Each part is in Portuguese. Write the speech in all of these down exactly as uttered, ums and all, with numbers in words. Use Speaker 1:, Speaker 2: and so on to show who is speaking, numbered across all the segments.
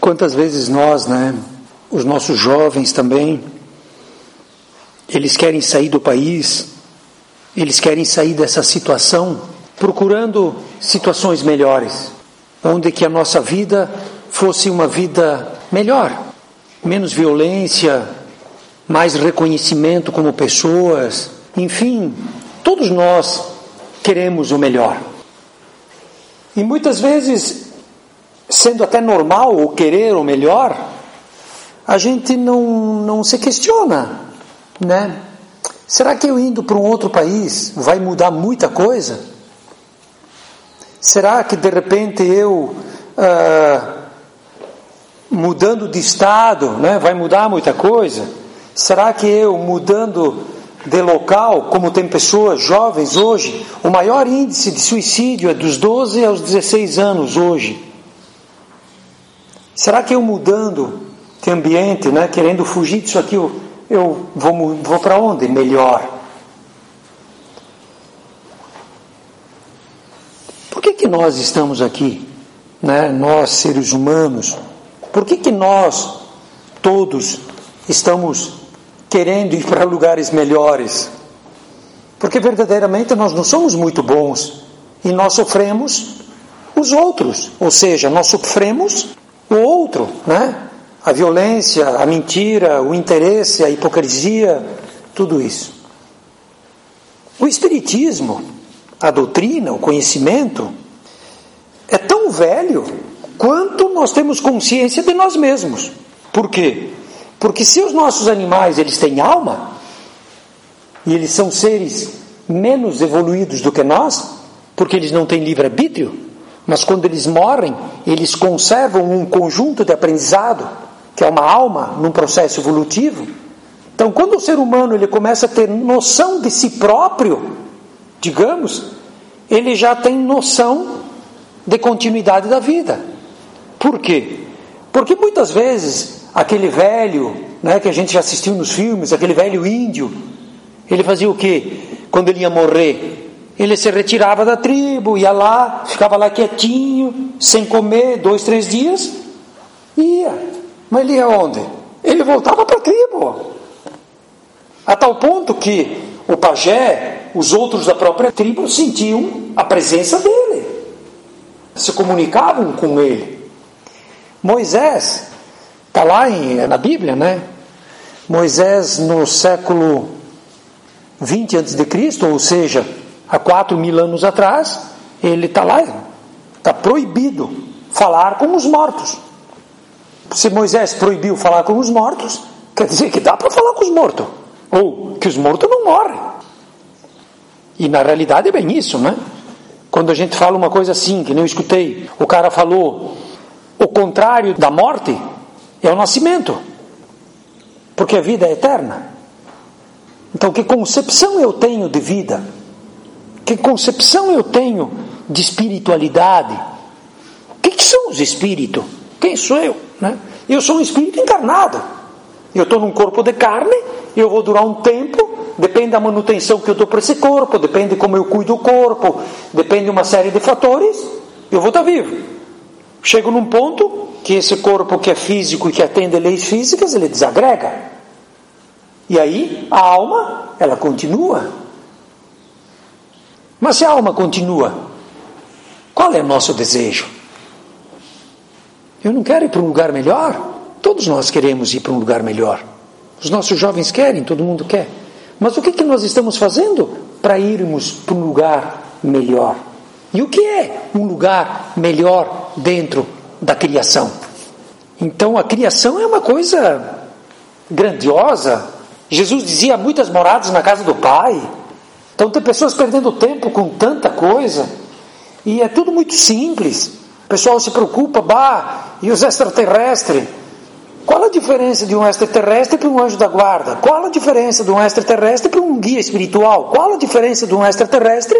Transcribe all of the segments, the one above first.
Speaker 1: Quantas vezes nós, né, os nossos jovens também, eles querem sair do país, eles querem sair dessa situação, procurando situações melhores, onde que a nossa vida fosse uma vida melhor, menos violência, mais reconhecimento como pessoas, enfim, todos nós queremos o melhor. E muitas vezes, sendo até normal o querer o melhor, a gente não, não se questiona, né? Será que eu indo para um outro país vai mudar muita coisa? Será que de repente eu ah, mudando de estado, né, vai mudar muita coisa? Será que eu mudando de local, como tem pessoas jovens hoje, o maior índice de suicídio é dos doze aos dezesseis anos hoje. Será que eu mudando de ambiente, né, querendo fugir disso aqui, eu, eu vou, vou para onde? Melhor. Por que que nós estamos aqui, né, nós seres humanos? Por que que nós todos estamos querendo ir para lugares melhores? Porque verdadeiramente nós não somos muito bons e nós sofremos os outros, ou seja, nós sofremos o outro, né? A violência, a mentira, o interesse, a hipocrisia, tudo isso. O Espiritismo, a doutrina, o conhecimento, é tão velho quanto nós temos consciência de nós mesmos. Por quê? Porque se os nossos animais, eles têm alma, e eles são seres menos evoluídos do que nós, porque eles não têm livre-arbítrio, mas quando eles morrem, eles conservam um conjunto de aprendizado, que é uma alma num processo evolutivo. Então, quando o ser humano ele começa a ter noção de si próprio, digamos, ele já tem noção de continuidade da vida. Por quê? Porque muitas vezes aquele velho, né, que a gente já assistiu nos filmes, aquele velho índio, ele fazia o quê? Quando ele ia morrer, ele se retirava da tribo, ia lá, ficava lá quietinho, sem comer, dois, três dias, ia. Mas ele ia onde? Ele voltava para a tribo. A tal ponto que o pajé, os outros da própria tribo, sentiam a presença dele, se comunicavam com ele. Moisés, está lá em, na Bíblia, né? Moisés no século vinte antes de Cristo, ou seja, há quatro mil anos atrás, ele está lá, está proibido falar com os mortos. Se Moisés proibiu falar com os mortos, quer dizer que dá para falar com os mortos, ou que os mortos não morrem. E na realidade é bem isso, né? Quando a gente fala uma coisa assim, que nem eu escutei, o cara falou, o contrário da morte é o nascimento, porque a vida é eterna. Então, que concepção eu tenho de vida? Que concepção eu tenho de espiritualidade? O que, que são os espíritos? Quem sou eu? Né? Eu sou um espírito encarnado. Eu estou num corpo de carne, eu vou durar um tempo, depende da manutenção que eu dou para esse corpo, depende de como eu cuido do corpo, depende de uma série de fatores, eu vou estar vivo. Chego num ponto que esse corpo que é físico e que atende leis físicas, ele desagrega. E aí, a alma, ela continua. Mas se a alma continua, qual é o nosso desejo? Eu não quero ir para um lugar melhor? Todos nós queremos ir para um lugar melhor. Os nossos jovens querem, todo mundo quer. Mas o que, que nós estamos fazendo para irmos para um lugar melhor? E o que é um lugar melhor dentro da criação? Então, a criação é uma coisa grandiosa. Jesus dizia, muitas moradas na casa do Pai. Então tem pessoas perdendo tempo com tanta coisa, e é tudo muito simples. O pessoal se preocupa, bah, e os extraterrestres? Qual a diferença de um extraterrestre para um anjo da guarda? Qual a diferença de um extraterrestre para um guia espiritual? Qual a diferença de um extraterrestre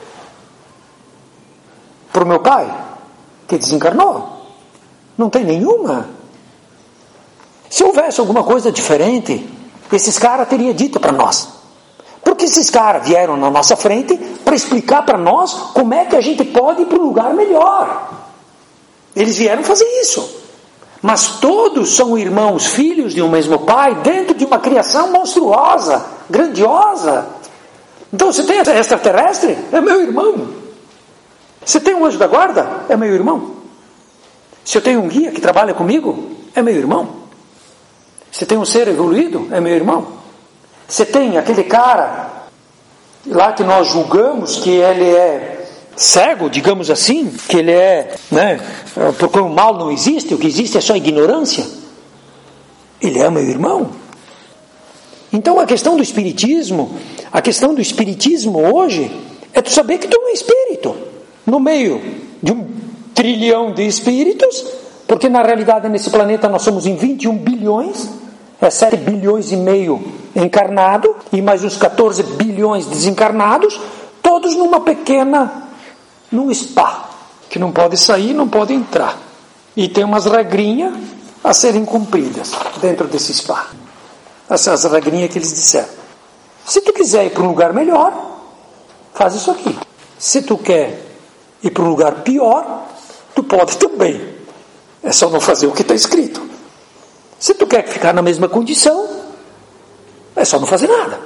Speaker 1: para o meu pai, que desencarnou? Não tem nenhuma. Se houvesse alguma coisa diferente, esses caras teriam dito para nós. Porque esses caras vieram na nossa frente para explicar para nós como é que a gente pode ir para um lugar melhor. Eles vieram fazer isso. Mas todos são irmãos, filhos de um mesmo pai, dentro de uma criação monstruosa, grandiosa. Então você tem extraterrestre? É meu irmão. Você tem um anjo da guarda? É meu irmão. Se eu tenho um guia que trabalha comigo? É meu irmão. Você tem um ser evoluído? É meu irmão. Você tem aquele cara lá que nós julgamos que ele é cego, digamos assim, que ele é, né, porque o mal não existe, o que existe é só ignorância. Ele é meu irmão. Então a questão do espiritismo, a questão do espiritismo hoje é tu saber que tu é um espírito no meio de um trilhão de espíritos, porque na realidade nesse planeta nós somos em vinte e um bilhões, é sete bilhões e meio encarnado e mais uns catorze bilhões desencarnados, todos numa pequena, num spa, que não pode sair, não pode entrar. E tem umas regrinhas a serem cumpridas dentro desse spa. Essas regrinhas que eles disseram. Se tu quiser ir para um lugar melhor, faz isso aqui. Se tu quer ir para um lugar pior, tu pode também. É só não fazer o que está escrito. Se tu quer ficar na mesma condição, é só não fazer nada.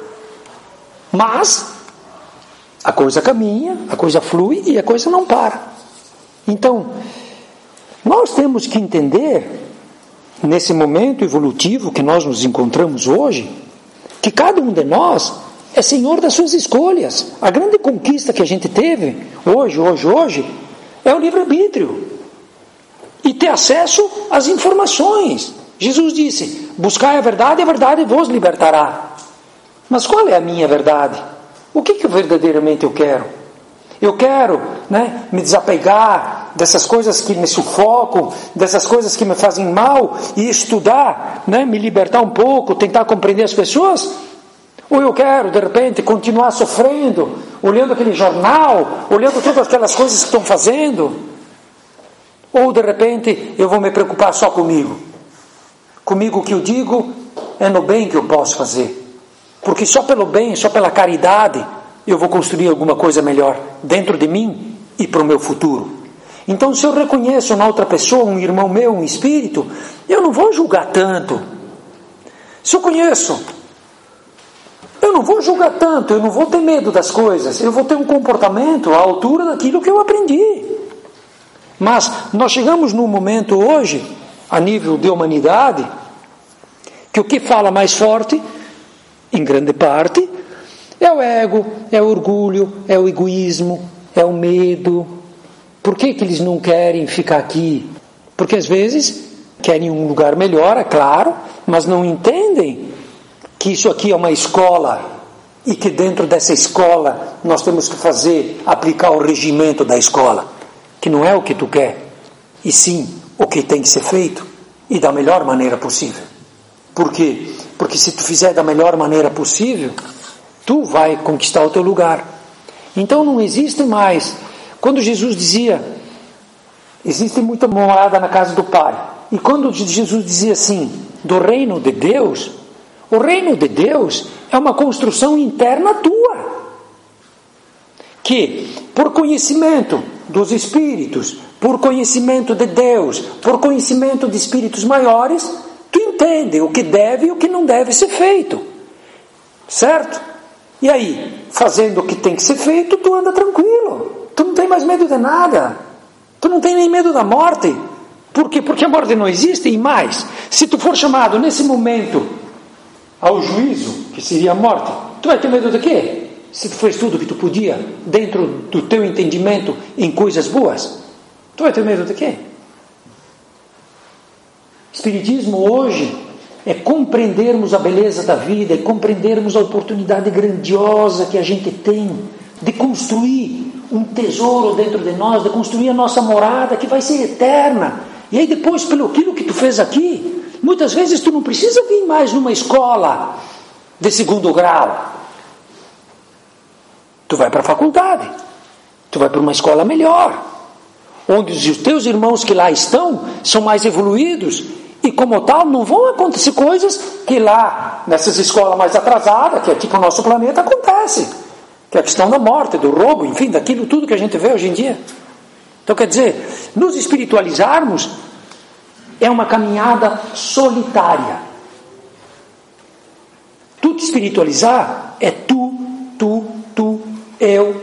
Speaker 1: Mas a coisa caminha, a coisa flui e a coisa não para. Então, nós temos que entender, nesse momento evolutivo que nós nos encontramos hoje, que cada um de nós é senhor das suas escolhas. A grande conquista que a gente teve hoje, hoje, hoje, é o livre-arbítrio. E ter acesso às informações. Jesus disse, buscai a verdade e a verdade vos libertará. Mas qual é a minha verdade? O que que verdadeiramente eu quero? Eu quero, né, me desapegar dessas coisas que me sufocam, dessas coisas que me fazem mal, e estudar, né, me libertar um pouco, tentar compreender as pessoas? Ou eu quero, de repente, continuar sofrendo, olhando aquele jornal, olhando todas aquelas coisas que estão fazendo? Ou, de repente, eu vou me preocupar só comigo? Comigo o que eu digo é no bem que eu posso fazer. Porque só pelo bem, só pela caridade, eu vou construir alguma coisa melhor dentro de mim e para o meu futuro. Então, se eu reconheço na outra pessoa, um irmão meu, um espírito, eu não vou julgar tanto. Se eu conheço, eu não vou julgar tanto, eu não vou ter medo das coisas, eu vou ter um comportamento à altura daquilo que eu aprendi. Mas nós chegamos num momento hoje, a nível de humanidade, que o que fala mais forte, em grande parte, é o ego, é o orgulho, é o egoísmo, é o medo. Por que que eles não querem ficar aqui? Porque às vezes querem um lugar melhor, é claro, mas não entendem que isso aqui é uma escola e que dentro dessa escola nós temos que fazer, aplicar o regimento da escola, que não é o que tu quer, e sim o que tem que ser feito e da melhor maneira possível. Por quê? Porque se tu fizer da melhor maneira possível, tu vai conquistar o teu lugar. Então não existe mais. Quando Jesus dizia, existe muita morada na casa do Pai. E quando Jesus dizia assim, do reino de Deus, o reino de Deus é uma construção interna tua. Que, por conhecimento dos Espíritos, por conhecimento de Deus, por conhecimento de Espíritos maiores, tu entende o que deve e o que não deve ser feito. Certo? E aí, fazendo o que tem que ser feito, tu anda tranquilo. Tu não tem mais medo de nada. Tu não tem nem medo da morte. Por quê? Porque a morte não existe. E mais, se tu for chamado nesse momento ao juízo, que seria a morte, tu vai ter medo de quê? Se tu fez tudo o que tu podia, dentro do teu entendimento, em coisas boas, tu vai ter medo de quê? Espiritismo hoje é compreendermos a beleza da vida, é compreendermos a oportunidade grandiosa que a gente tem de construir um tesouro dentro de nós, de construir a nossa morada que vai ser eterna. E aí depois, pelo aquilo que tu fez aqui, muitas vezes tu não precisa vir mais numa escola de segundo grau. Tu vai para a faculdade, tu vai para uma escola melhor, onde os teus irmãos que lá estão são mais evoluídos, e como tal não vão acontecer coisas que lá, nessas escolas mais atrasadas, que aqui para o nosso planeta acontece, que é a questão da morte, do roubo, enfim, daquilo tudo que a gente vê hoje em dia. Então quer dizer, nos espiritualizarmos é uma caminhada solitária. Tu te espiritualizar é tu, tu, tu, eu.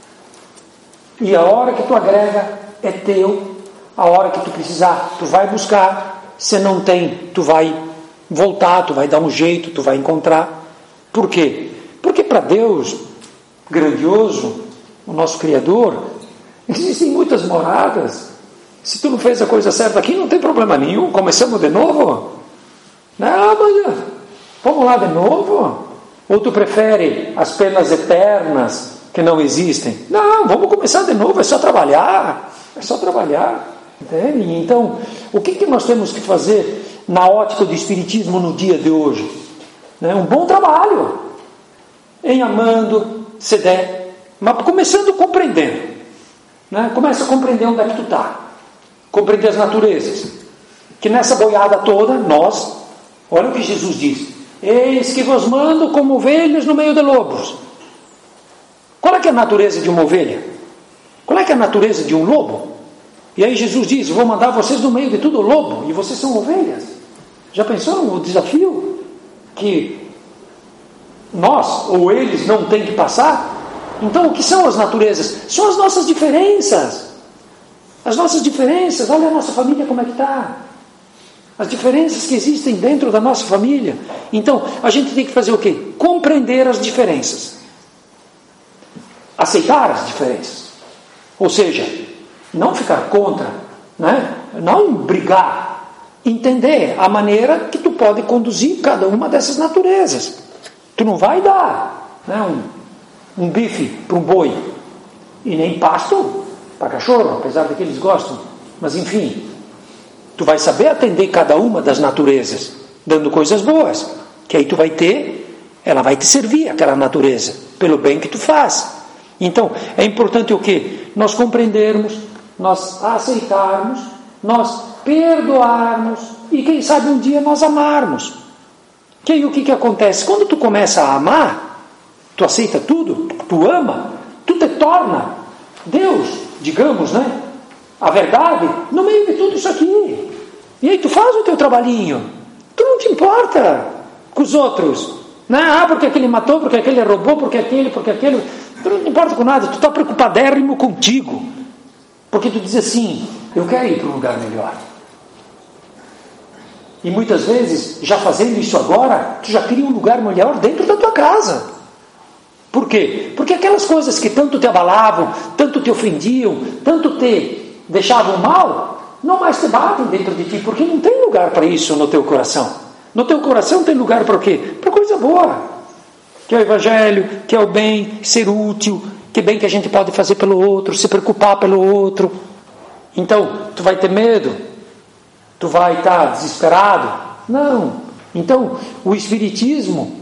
Speaker 1: E a hora que tu agrega é teu. A hora que tu precisar, tu vai buscar. Se não tem, tu vai voltar, tu vai dar um jeito, tu vai encontrar. Por quê? Porque para Deus grandioso, o nosso Criador, existem muitas moradas. Se tu não fez a coisa certa aqui, não tem problema nenhum. Começamos de novo. Não, mas vamos lá de novo. Ou tu prefere as penas eternas que não existem? Não, vamos começar de novo. É só trabalhar. É só trabalhar. Entende? Então, o que, que nós temos que fazer na ótica do Espiritismo no dia de hoje? Né? Um bom trabalho. Em amando, se der. Mas começando compreendendo. Né? Começa a compreender onde é que tu está. Compreender as naturezas. Que nessa boiada toda, nós, olha o que Jesus diz: eis que vos mando como ovelhas no meio de lobos. Qual é que é a natureza de uma ovelha? Qual é que é a natureza de um lobo? E aí Jesus diz: vou mandar vocês no meio de tudo lobo, e vocês são ovelhas. Já pensaram o desafio que nós, ou eles, não têm que passar? Então, o que são as naturezas? São as nossas diferenças. As nossas diferenças. Olha a nossa família como é que está. As diferenças que existem dentro da nossa família. Então, a gente tem que fazer o quê? Compreender as diferenças. Aceitar as diferenças. Ou seja, não ficar contra, né? Não brigar. Entender a maneira que tu pode conduzir cada uma dessas naturezas. Tu não vai dar, né, um, um bife para um boi e nem pasto para cachorro, apesar de que eles gostam. Mas enfim, tu vai saber atender cada uma das naturezas, dando coisas boas, que aí tu vai ter, ela vai te servir, aquela natureza, pelo bem que tu faz. Então, é importante o quê? Nós compreendermos, nós aceitarmos, nós perdoarmos e quem sabe um dia nós amarmos. Que aí o que, que acontece? Quando tu começa a amar, tu aceita tudo, tu ama, tu te torna Deus, digamos, né? A verdade, no meio de tudo isso aqui. E aí tu faz o teu trabalhinho. Tu não te importa com os outros. Né? Ah, porque aquele matou, porque aquele roubou, porque aquele, porque aquele. Tu não te importa com nada, tu está preocupadérrimo contigo. Porque tu diz assim: eu quero ir para um lugar melhor. E muitas vezes, já fazendo isso agora, tu já cria um lugar melhor dentro da tua casa. Por quê? Porque aquelas coisas que tanto te abalavam, tanto te ofendiam, tanto te deixavam mal, não mais te batem dentro de ti, porque não tem lugar para isso no teu coração. No teu coração tem lugar para o quê? Para coisa boa. Que é o Evangelho, que é o bem, ser útil, que bem que a gente pode fazer pelo outro, se preocupar pelo outro. Então, tu vai ter medo? Tu vai estar desesperado? Não. Então, o Espiritismo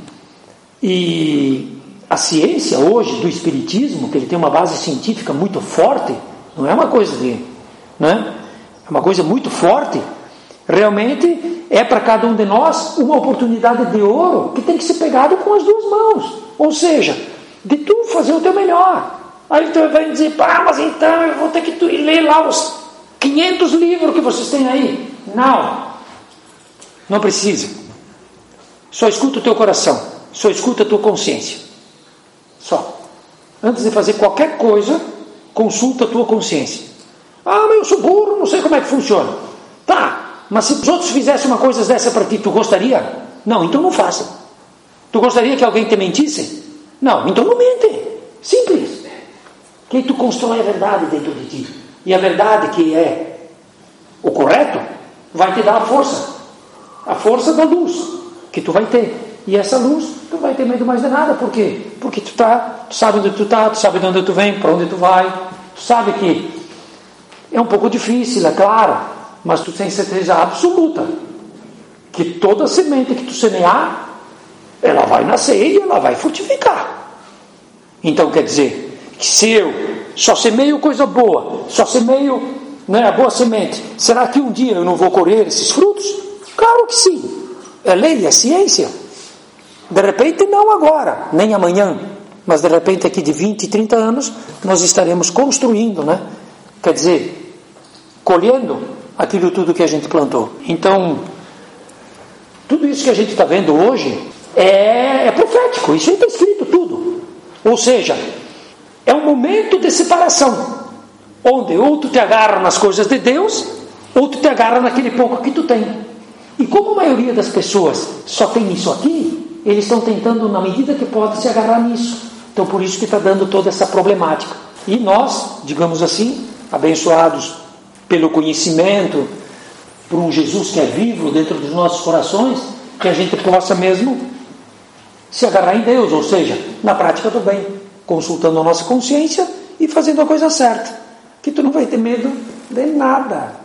Speaker 1: e a ciência hoje do Espiritismo, que ele tem uma base científica muito forte, não é uma coisa de, né? É uma coisa muito forte. Realmente é para cada um de nós uma oportunidade de ouro que tem que ser pegado com as duas mãos. Ou seja, de tu fazer o teu melhor. Aí tu vai dizer: pá, mas então eu vou ter que ler lá os quinhentos livros que vocês têm aí. Não, não precisa. Só escuta o teu coração, só escuta a tua consciência. Só. Antes de fazer qualquer coisa, consulta a tua consciência. Ah, mas eu sou burro, não sei como é que funciona. Tá, mas se os outros fizessem uma coisa dessa para ti, tu gostaria? Não, então não faça. Tu gostaria que alguém te mentisse? Não, então não mente. Simples. Que aí tu constrói a verdade dentro de ti. E a verdade que é o correto vai te dar a força, a força da luz que tu vai ter. E essa luz, tu vai ter medo mais de nada. Por quê? Porque tu, tá, tu sabe onde tu está, tu sabe de onde tu vem, para onde tu vai. Tu sabe que é um pouco difícil, é claro, mas tu tens certeza absoluta que toda semente que tu semear, ela vai nascer e ela vai frutificar. Então quer dizer, que se eu só semeio coisa boa, só semeio, né, a boa semente, será que um dia eu não vou colher esses frutos? Claro que sim. É lei, é ciência. De repente não agora, nem amanhã, mas de repente aqui de vinte, trinta anos nós estaremos construindo, né? Quer dizer, colhendo aquilo tudo que a gente plantou. Então, tudo isso que a gente está vendo hoje é, é profético, isso aí está escrito tudo. Ou seja, é um momento de separação, onde ou tu te agarra nas coisas de Deus, ou tu te agarra naquele pouco que tu tem. E como a maioria das pessoas só tem isso aqui, eles estão tentando, na medida que pode, se agarrar nisso. Então, por isso que está dando toda essa problemática. E nós, digamos assim, abençoados pelo conhecimento, por um Jesus que é vivo dentro dos nossos corações, que a gente possa mesmo se agarrar em Deus, ou seja, na prática do bem, consultando a nossa consciência e fazendo a coisa certa, que tu não vai ter medo de nada.